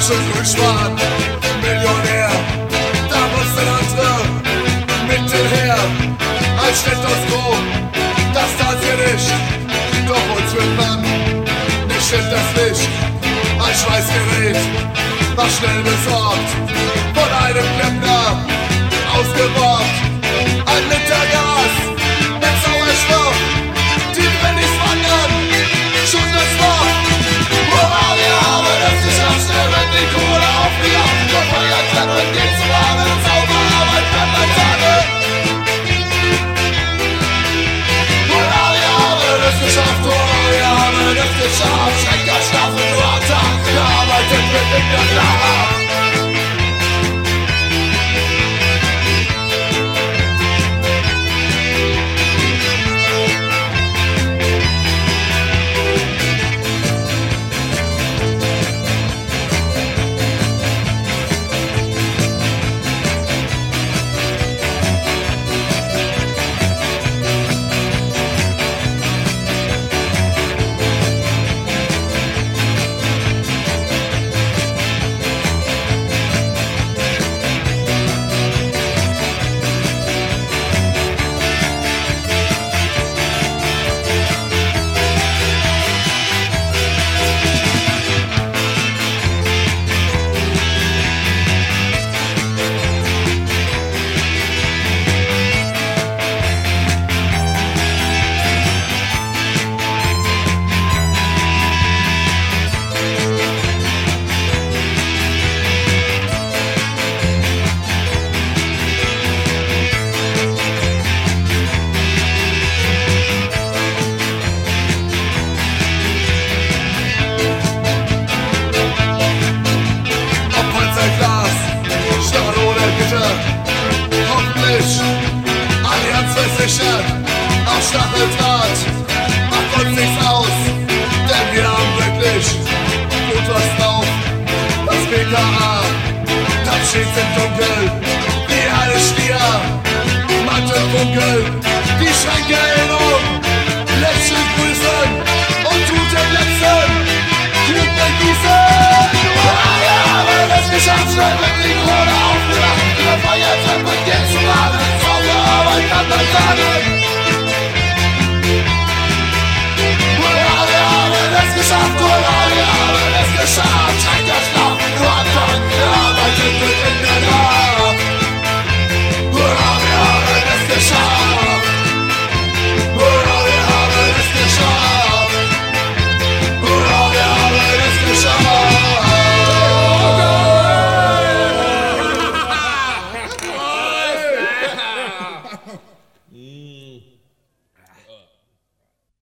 schön grün-schwarz, Millionär. Da muss ein anderer mit dem her. Ein Stethoskop, das tat hier nicht. Doch uns wird man nicht in das Licht. Ein Schweißgerät, war schnell besorgt, von einem Klempner ausgeborgt. Ein Liter Gas mit Sauerstoff, die Pennies wandern, schon das Loch. Hurra, wir haben es geschafft, schnell wird die Kohle aufgejagt. Doch Feuer kann und geht zu warmen, sauber Arbeit kann man sagen. Hurra, wir haben es geschafft, hurra, wir haben es geschafft. Schenker schlafen nur am Tag, gearbeitet wird in der Klar. Auf Stacheldraht macht uns nichts aus, denn wir haben wirklich gut was drauf. Das BKA, das steht im Dunkeln, wie alle Stier, Mantel dunkel, die Schränke in lächeln grüßen und tut den letzten Küken gießen. Wir haben es geschafft, schnell wird die Krone aufgelacht, der Feiertag wird jetzt zum Abend, saubere Arbeit kann man sagen. Es geschafft, hurra, wir haben es geschafft. Schenker schlafen nur am Tag, gearbeitet wird in der Nacht. Hurra, wir haben es geschafft. Hurra, wir haben es geschafft. Hurra, wir haben es geschafft.